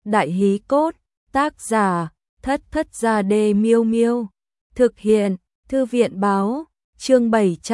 Đại hí cốt, tác giả, Thất Thất Gia Đê Miêu Miêu. Thực hiện, Thư viện báo, chương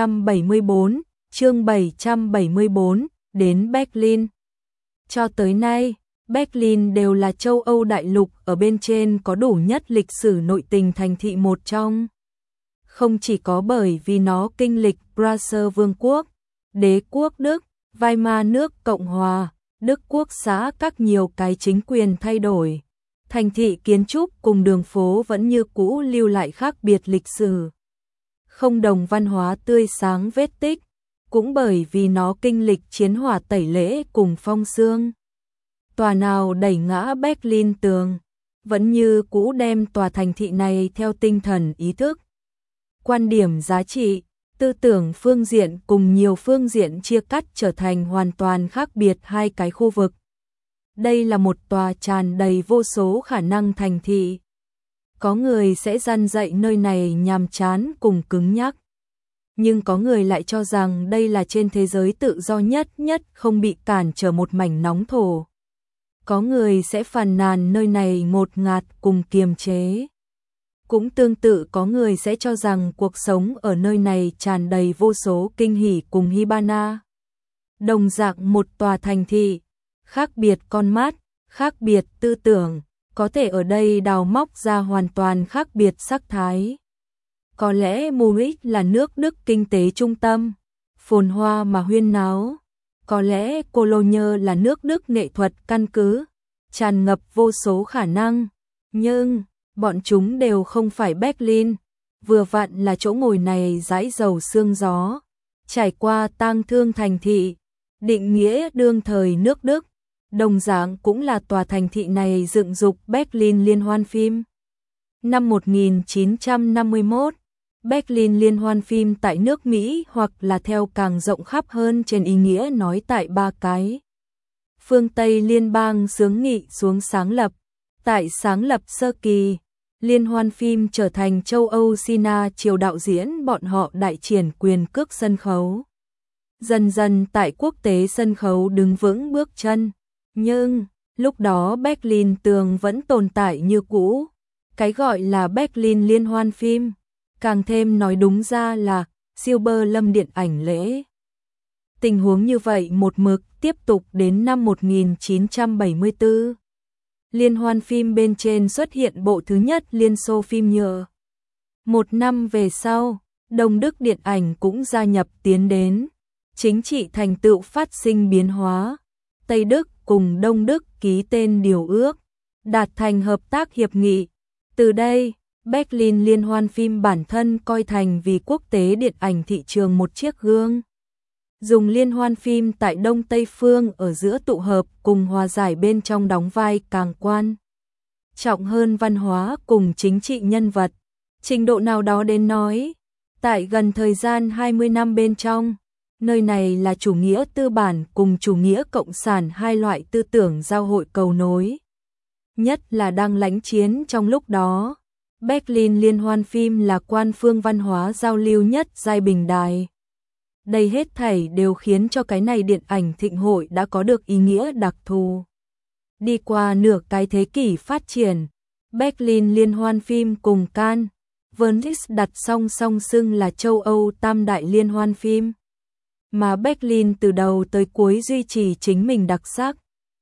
774, đến Berlin. Cho tới nay, Berlin đều là châu Âu đại lục ở bên trên có đủ nhất lịch sử nội tình thành thị một trong. Không chỉ có bởi vì nó kinh lịch Prussia Vương quốc, Đế quốc Đức, Weimar nước Cộng hòa, Đức quốc xã các nhiều cái chính quyền thay đổi. Thành thị kiến trúc cùng đường phố vẫn như cũ lưu lại khác biệt lịch sử. Không đồng văn hóa tươi sáng vết tích, cũng bởi vì nó kinh lịch chiến hỏa tẩy lễ cùng phong xương. Tòa nào đẩy ngã Berlin tường, vẫn như cũ đem tòa thành thị này theo tinh thần ý thức. Quan điểm giá trị, tư tưởng phương diện cùng nhiều phương diện chia cắt trở thành hoàn toàn khác biệt hai cái khu vực. Đây là một tòa tràn đầy vô số khả năng thành thị. Có người sẽ răn dạy nơi này nhàm chán cùng cứng nhắc. Nhưng có người lại cho rằng đây là trên thế giới tự do nhất không bị cản trở một mảnh nóng thổ. Có người sẽ phàn nàn nơi này ngột ngạt cùng kiềm chế. Cũng tương tự có người sẽ cho rằng cuộc sống ở nơi này tràn đầy vô số kinh hỉ cùng hibana. Đồng dạng một tòa thành thị, khác biệt con mắt, khác biệt tư tưởng, có thể ở đây đào móc ra hoàn toàn khác biệt sắc thái. Có lẽ Munich là nước Đức kinh tế trung tâm, phồn hoa mà huyên náo. Có lẽ Cologne là nước Đức nghệ thuật căn cứ, tràn ngập vô số khả năng. Nhưng, bọn chúng đều không phải Berlin, vừa vặn là chỗ ngồi này dãi dầu sương gió. Trải qua tang thương thành thị, định nghĩa đương thời nước Đức. Đồng dạng cũng là tòa thành thị này dựng dục Berlin Liên hoan phim. Năm 1951, Berlin Liên hoan phim tại nước Mỹ hoặc là theo càng rộng khắp hơn trên ý nghĩa nói tại ba cái. Phương Tây liên bang xướng nghị xuống sáng lập. Tại sáng lập sơ kỳ, Liên hoan phim trở thành châu Âu Sina chiều đạo diễn bọn họ đại triển quyền cước sân khấu. Dần dần tại quốc tế sân khấu đứng vững bước chân. Nhưng, lúc đó Berlin tường vẫn tồn tại như cũ. Cái gọi là Berlin Liên hoan phim, càng thêm nói đúng ra là Silber Lâm điện ảnh lễ. Tình huống như vậy một mực tiếp tục đến năm 1974. Liên hoan phim bên trên xuất hiện bộ thứ nhất Liên Xô phim nhựa. Một năm về sau, Đông Đức điện ảnh cũng gia nhập tiến đến. Chính trị thành tựu phát sinh biến hóa. Tây Đức cùng Đông Đức ký tên điều ước, đạt thành hợp tác hiệp nghị. Từ đây, Berlin Liên hoan phim bản thân coi thành vì quốc tế điện ảnh thị trường một chiếc gương. Dùng liên hoan phim tại Đông Tây phương ở giữa tụ hợp cùng hòa giải bên trong đóng vai càng quan trọng hơn văn hóa cùng chính trị nhân vật. Trình độ nào đó đến nói, tại gần thời gian 20 năm bên trong, nơi này là chủ nghĩa tư bản cùng chủ nghĩa cộng sản hai loại tư tưởng giao hội cầu nối. Nhất là đang lãnh chiến trong lúc đó, Berlin Liên hoan phim là quan phương văn hóa giao lưu nhất giai bình đài. Đây hết thảy đều khiến cho cái này điện ảnh thịnh hội đã có được ý nghĩa đặc thù. Đi qua nửa cái thế kỷ phát triển, Berlin Liên hoan phim cùng Cannes, Venice đặt song song xưng là châu Âu tam đại liên hoan phim. Mà Berlin từ đầu tới cuối duy trì chính mình đặc sắc.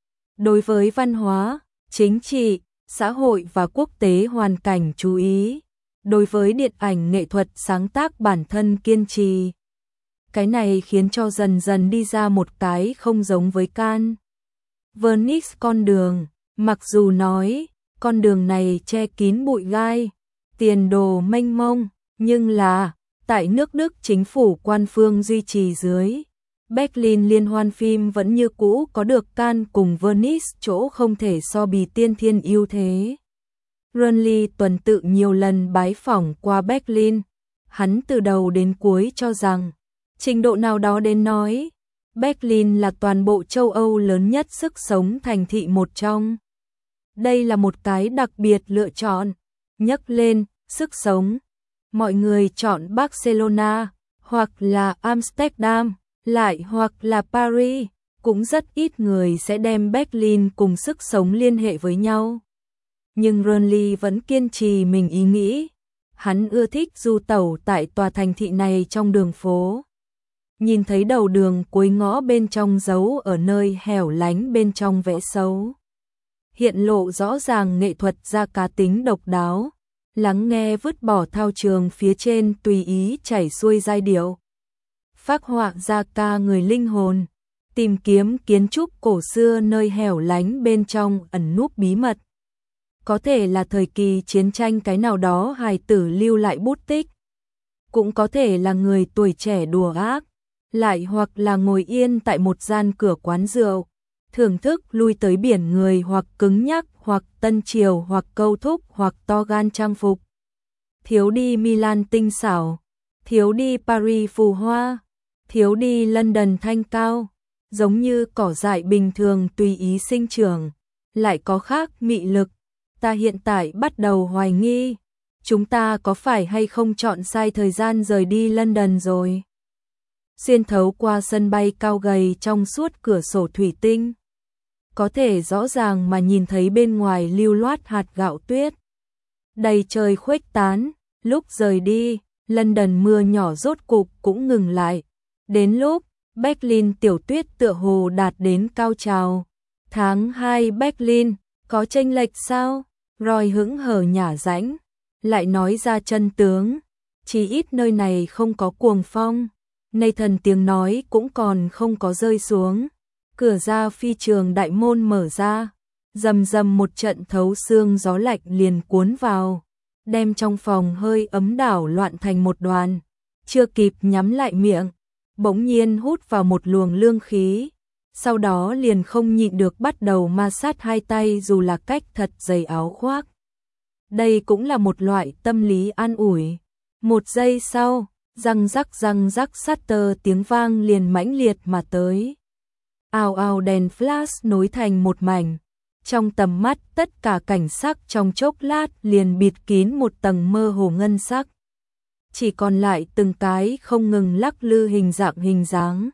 Đối với văn hóa, chính trị, xã hội và quốc tế hoàn cảnh chú ý. Đối với điện ảnh nghệ thuật sáng tác bản thân kiên trì. Cái này khiến cho dần dần đi ra một cái không giống với Cannes. Venice con đường, mặc dù nói, con đường này che kín bụi gai, tiền đồ mênh mông, nhưng là, tại nước Đức chính phủ quan phương duy trì dưới, Berlin Liên hoan phim vẫn như cũ có được Cannes cùng Venice chỗ không thể so bì tiên thiên ưu thế. Runley tuần tự nhiều lần bái phỏng qua Berlin, hắn từ đầu đến cuối cho rằng, trình độ nào đó đến nói, Berlin là toàn bộ châu Âu lớn nhất sức sống thành thị một trong. Đây là một cái đặc biệt lựa chọn, nhắc lên, sức sống. Mọi người chọn Barcelona, hoặc là Amsterdam, lại hoặc là Paris, cũng rất ít người sẽ đem Berlin cùng sức sống liên hệ với nhau. Nhưng Rönnli vẫn kiên trì mình ý nghĩ. Hắn ưa thích du tẩu tại tòa thành thị này trong đường phố. Nhìn thấy đầu đường cuối ngõ bên trong giấu ở nơi hẻo lánh bên trong vẽ xấu. Hiện lộ rõ ràng nghệ thuật gia cá tính độc đáo. Lắng nghe vứt bỏ thao trường phía trên tùy ý chảy xuôi giai điệu. Phác họa gia ca người linh hồn. Tìm kiếm kiến trúc cổ xưa nơi hẻo lánh bên trong ẩn núp bí mật. Có thể là thời kỳ chiến tranh cái nào đó hài tử lưu lại bút tích. Cũng có thể là người tuổi trẻ đùa ác. Lại hoặc là ngồi yên tại một gian cửa quán rượu. Thưởng thức lui tới biển người hoặc cứng nhắc hoặc tân triều hoặc câu thúc hoặc to gan trang phục. Thiếu đi Milan tinh xảo. Thiếu đi Paris phù hoa. Thiếu đi London thanh cao. Giống như cỏ dại bình thường tùy ý sinh trưởng. Lại có khác mị lực. Ta hiện tại bắt đầu hoài nghi, chúng ta có phải hay không chọn sai thời gian rời đi London rồi? Xuyên thấu qua sân bay cao gầy trong suốt cửa sổ thủy tinh. Có thể rõ ràng mà nhìn thấy bên ngoài lưu loát hạt gạo tuyết. Đầy trời khuếch tán, lúc rời đi, London mưa nhỏ rốt cục cũng ngừng lại. Đến lúc, Berlin tiểu tuyết tựa hồ đạt đến cao trào. Tháng 2 Berlin, có chênh lệch sao? Roy hững hờ nhả rãnh, lại nói ra chân tướng, chỉ ít nơi này không có cuồng phong, Nathan tiếng nói cũng còn không có rơi xuống, cửa ra phi trường đại môn mở ra, rầm rầm một trận thấu xương gió lạnh liền cuốn vào, đem trong phòng hơi ấm đảo loạn thành một đoàn, chưa kịp nhắm lại miệng, bỗng nhiên hút vào một luồng lương khí. Sau đó liền không nhịn được bắt đầu ma sát hai tay dù là cách thật dày áo khoác. Đây cũng là một loại tâm lý an ủi. Một giây sau, răng rắc shutter tiếng vang liền mãnh liệt mà tới. Ào ào đèn flash nối thành một mảnh. Trong tầm mắt tất cả cảnh sắc trong chốc lát liền bịt kín một tầng mơ hồ ngân sắc. Chỉ còn lại từng cái không ngừng lắc lư hình dáng.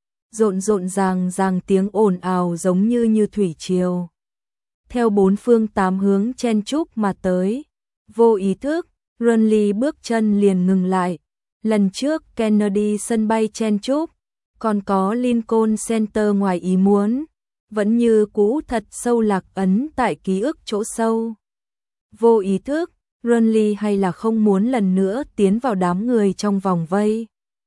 Rộn ràng tiếng ồn ào giống như thủy triều. Theo bốn phương tám hướng chen chúc mà tới. Vô ý thức, Rönnli bước chân liền ngừng lại. Lần trước Kennedy sân bay chen chúc, còn có Lincoln Center ngoài ý muốn, vẫn như cũ thật sâu lạc ấn tại ký ức chỗ sâu. Vô ý thức, Rönnli hay là không muốn lần nữa tiến vào đám người trong vòng vây.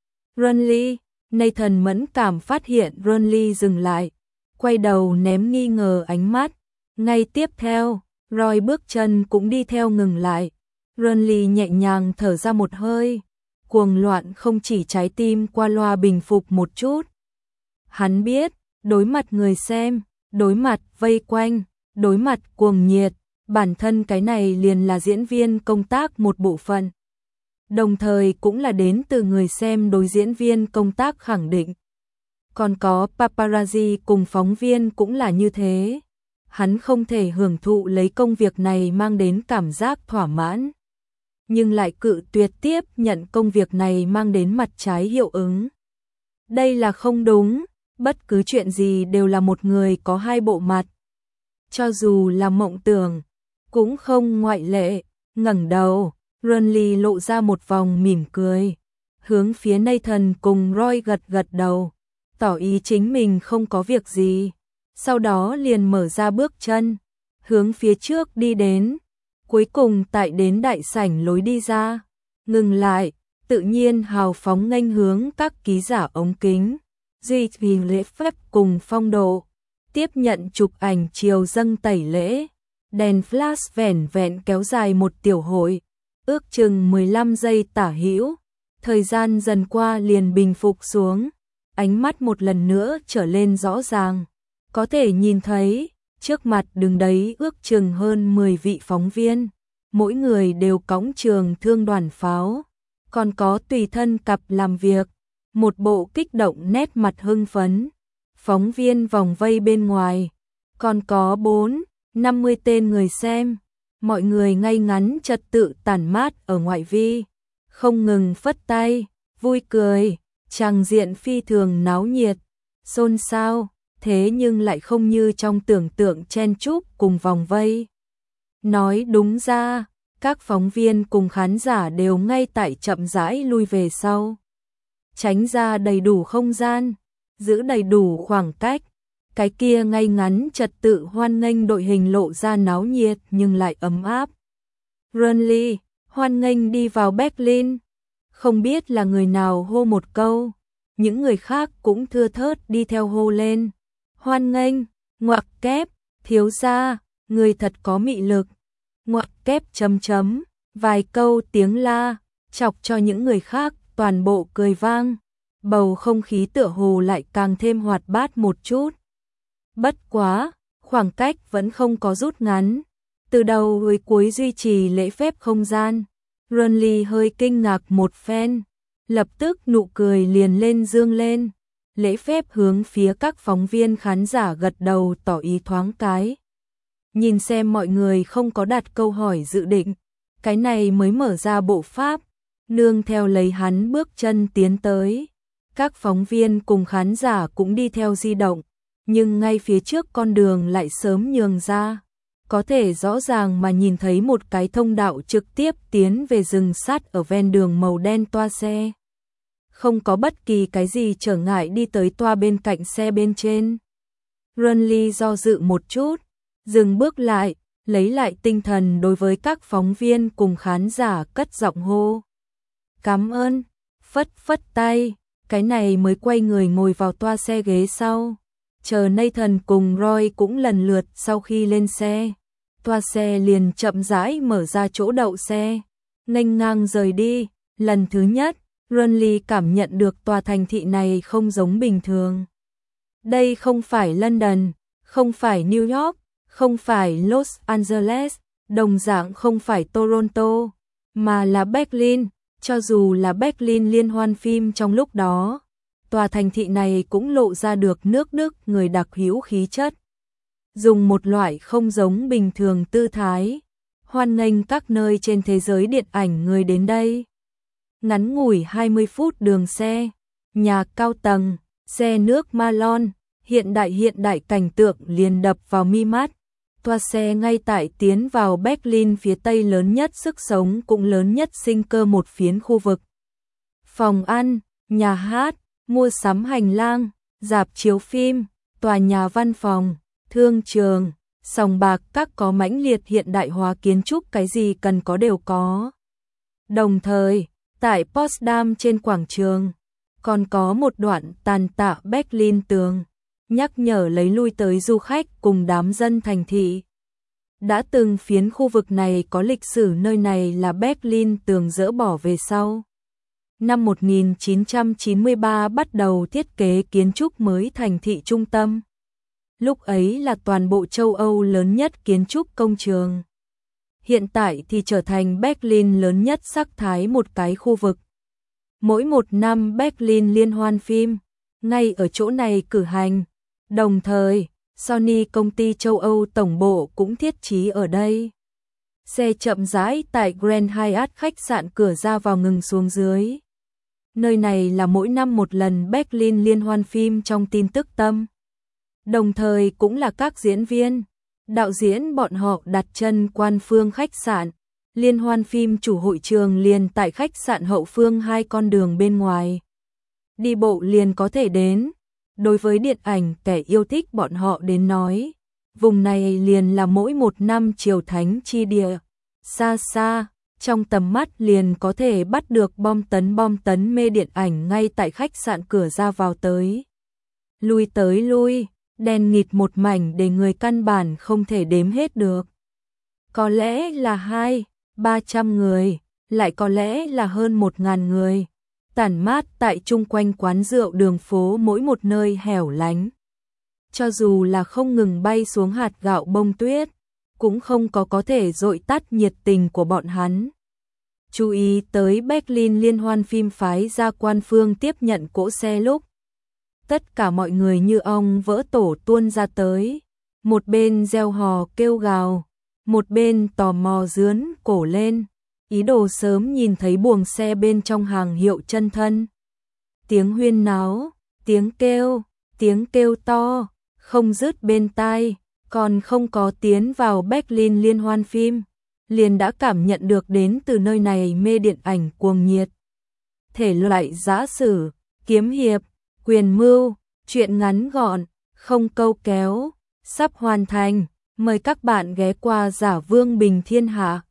Rönnli, Nathan mẫn cảm phát hiện Rönnli dừng lại, quay đầu ném nghi ngờ ánh mắt. Ngay tiếp theo, Roy bước chân cũng đi theo ngừng lại. Rönnli nhẹ nhàng thở ra một hơi, cuồng loạn không chỉ trái tim qua loa bình phục một chút. Hắn biết, đối mặt người xem, đối mặt vây quanh, đối mặt cuồng nhiệt, bản thân cái này liền là diễn viên công tác một bộ phận. Đồng thời cũng là đến từ người xem đối diễn viên công tác khẳng định. Còn có paparazzi cùng phóng viên cũng là như thế. Hắn không thể hưởng thụ lấy công việc này mang đến cảm giác thỏa mãn, nhưng lại cự tuyệt tiếp nhận công việc này mang đến mặt trái hiệu ứng. Đây là không đúng, bất cứ chuyện gì đều là một người có hai bộ mặt. Cho dù là mộng tưởng, cũng không ngoại lệ. Ngẩng đầu, Rönnli lộ ra một vòng mỉm cười, hướng phía Nathan cùng Roy gật đầu, tỏ ý chính mình không có việc gì. Sau đó liền mở ra bước chân, hướng phía trước đi đến, cuối cùng tại đến đại sảnh lối đi ra, ngừng lại, tự nhiên hào phóng nghênh hướng các ký giả ống kính, duy trì lễ phép cùng phong độ, tiếp nhận chụp ảnh chiều dâng tẩy lễ, đèn flash vẻn vẹn kéo dài một tiểu hội, ước chừng 15 giây tả hữu, thời gian dần qua liền bình phục xuống, ánh mắt một lần nữa trở lên rõ ràng. Có thể nhìn thấy, trước mặt đứng đấy ước chừng hơn 10 vị phóng viên, mỗi người đều cõng trường thương đoàn pháo, còn có tùy thân cặp làm việc, một bộ kích động nét mặt hưng phấn, phóng viên vòng vây bên ngoài, còn có 4-50 tên người xem, mọi người ngay ngắn trật tự tản mát ở ngoại vi, không ngừng phất tay, vui cười, tràng diện phi thường náo nhiệt, xôn xao. thế nhưng lại không như trong tưởng tượng chen chúc cùng vòng vây. Nói đúng ra, các phóng viên cùng khán giả đều ngay tại chậm rãi lui về sau. Tránh ra đầy đủ không gian, giữ đầy đủ khoảng cách. Cái kia ngay ngắn trật tự hoan nghênh đội hình lộ ra náo nhiệt nhưng lại ấm áp. Burnley, hoan nghênh đi vào Berlin. Không biết là người nào hô một câu, những người khác cũng thưa thớt đi theo hô lên. Hoan nghênh, ngoặc kép, thiếu gia, người thật có mị lực. Ngoặc kép chấm chấm, vài câu tiếng la, chọc cho những người khác toàn bộ cười vang. Bầu không khí tựa hồ lại càng thêm hoạt bát một chút. Bất quá, khoảng cách vẫn không có rút ngắn. Từ đầu tới cuối duy trì lễ phép không gian. Burnley hơi kinh ngạc một phen, lập tức nụ cười liền lên dương lên. Lễ phép hướng phía các phóng viên khán giả gật đầu tỏ ý thoáng cái. Nhìn xem mọi người không có đặt câu hỏi dự định, cái này mới mở ra bộ pháp, nương theo lấy hắn bước chân tiến tới. Các phóng viên cùng khán giả cũng đi theo di động, nhưng ngay phía trước con đường lại sớm nhường ra. Có thể rõ ràng mà nhìn thấy một cái thông đạo trực tiếp tiến về rừng sắt ở ven đường màu đen toa xe. Không có bất kỳ cái gì trở ngại đi tới toa bên cạnh xe bên trên. Burnley do dự một chút, dừng bước lại, lấy lại tinh thần đối với các phóng viên cùng khán giả cất giọng hô. Cảm ơn, phất phất tay, cái này mới quay người ngồi vào toa xe ghế sau. Chờ Nathan cùng Roy cũng lần lượt sau khi lên xe. Toa xe liền chậm rãi mở ra chỗ đậu xe, nghênh ngang rời đi. Lần thứ nhất, Burnley cảm nhận được tòa thành thị này không giống bình thường. Đây không phải London, không phải New York, không phải Los Angeles, đồng dạng không phải Toronto, mà là Berlin. Cho dù là Berlin liên hoan phim trong lúc đó, tòa thành thị này cũng lộ ra được nước Đức người đặc hữu khí chất. Dùng một loại không giống bình thường tư thái, hoan nghênh các nơi trên thế giới điện ảnh người đến đây. Ngắn ngủi 20 phút đường xe, nhà cao tầng, xe nước Malon, hiện đại cảnh tượng liền đập vào mi mắt. Toa xe ngay tại tiến vào Berlin phía tây lớn nhất sức sống cũng lớn nhất sinh cơ một phiến khu vực. Phòng ăn, nhà hát, mua sắm hành lang, rạp chiếu phim, tòa nhà văn phòng, thương trường, sòng bạc, các có mãnh liệt hiện đại hóa kiến trúc, cái gì cần có đều có. Đồng thời, tại Potsdam trên quảng trường, còn có một đoạn tàn tạ Berlin tường, nhắc nhở lấy lui tới du khách cùng đám dân thành thị. Đã từng phiến khu vực này có lịch sử, nơi này là Berlin tường dỡ bỏ về sau. Năm 1993 bắt đầu thiết kế kiến trúc mới thành thị trung tâm. Lúc ấy là toàn bộ châu Âu lớn nhất kiến trúc công trường. Hiện tại thì trở thành Berlin lớn nhất sắc thái một cái khu vực. Mỗi một năm Berlin liên hoan phim, ngay ở chỗ này cử hành. Đồng thời, Sony công ty châu Âu tổng bộ cũng thiết trí ở đây. Xe chậm rãi tại Grand Hyatt khách sạn cửa ra vào ngừng xuống dưới. Nơi này là mỗi năm một lần Berlin liên hoan phim trong tin tức tâm. Đồng thời cũng là các diễn viên, đạo diễn bọn họ đặt chân quan phương khách sạn. Liên hoan phim chủ hội trường liền tại khách sạn hậu phương 2 con đường bên ngoài. Đi bộ liền có thể đến. Đối với điện ảnh kẻ yêu thích bọn họ đến nói, vùng này liền là mỗi một năm triều thánh chi địa. Xa xa, trong tầm mắt liền có thể bắt được bom tấn mê điện ảnh ngay tại khách sạn cửa ra vào tới. Lui, đèn nghịt một mảnh để người căn bản không thể đếm hết được. Có lẽ là 200-300 người, lại có lẽ là hơn 1000 người. Tản mát tại chung quanh quán rượu đường phố mỗi một nơi hẻo lánh. Cho dù là không ngừng bay xuống hạt gạo bông tuyết, cũng không có thể dội tắt nhiệt tình của bọn hắn. Chú ý tới Berlin liên hoan phim phái ra quan phương tiếp nhận cỗ xe lúc. Tất cả mọi người như ong vỡ tổ tuôn ra tới. Một bên reo hò kêu gào, một bên tò mò dướn cổ lên. Ý đồ sớm nhìn thấy buồng xe bên trong hàng hiệu chân thân. Tiếng huyên náo, tiếng kêu to, không dứt bên tai, còn không có tiến vào Berlin liên hoan phim, liền đã cảm nhận được đến từ nơi này mê điện ảnh cuồng nhiệt. Thể loại giã sử, kiếm hiệp, quyền mưu, truyện ngắn gọn, không câu kéo, sắp hoàn thành, mời các bạn ghé qua Giả Vương Bình Thiên Hạ.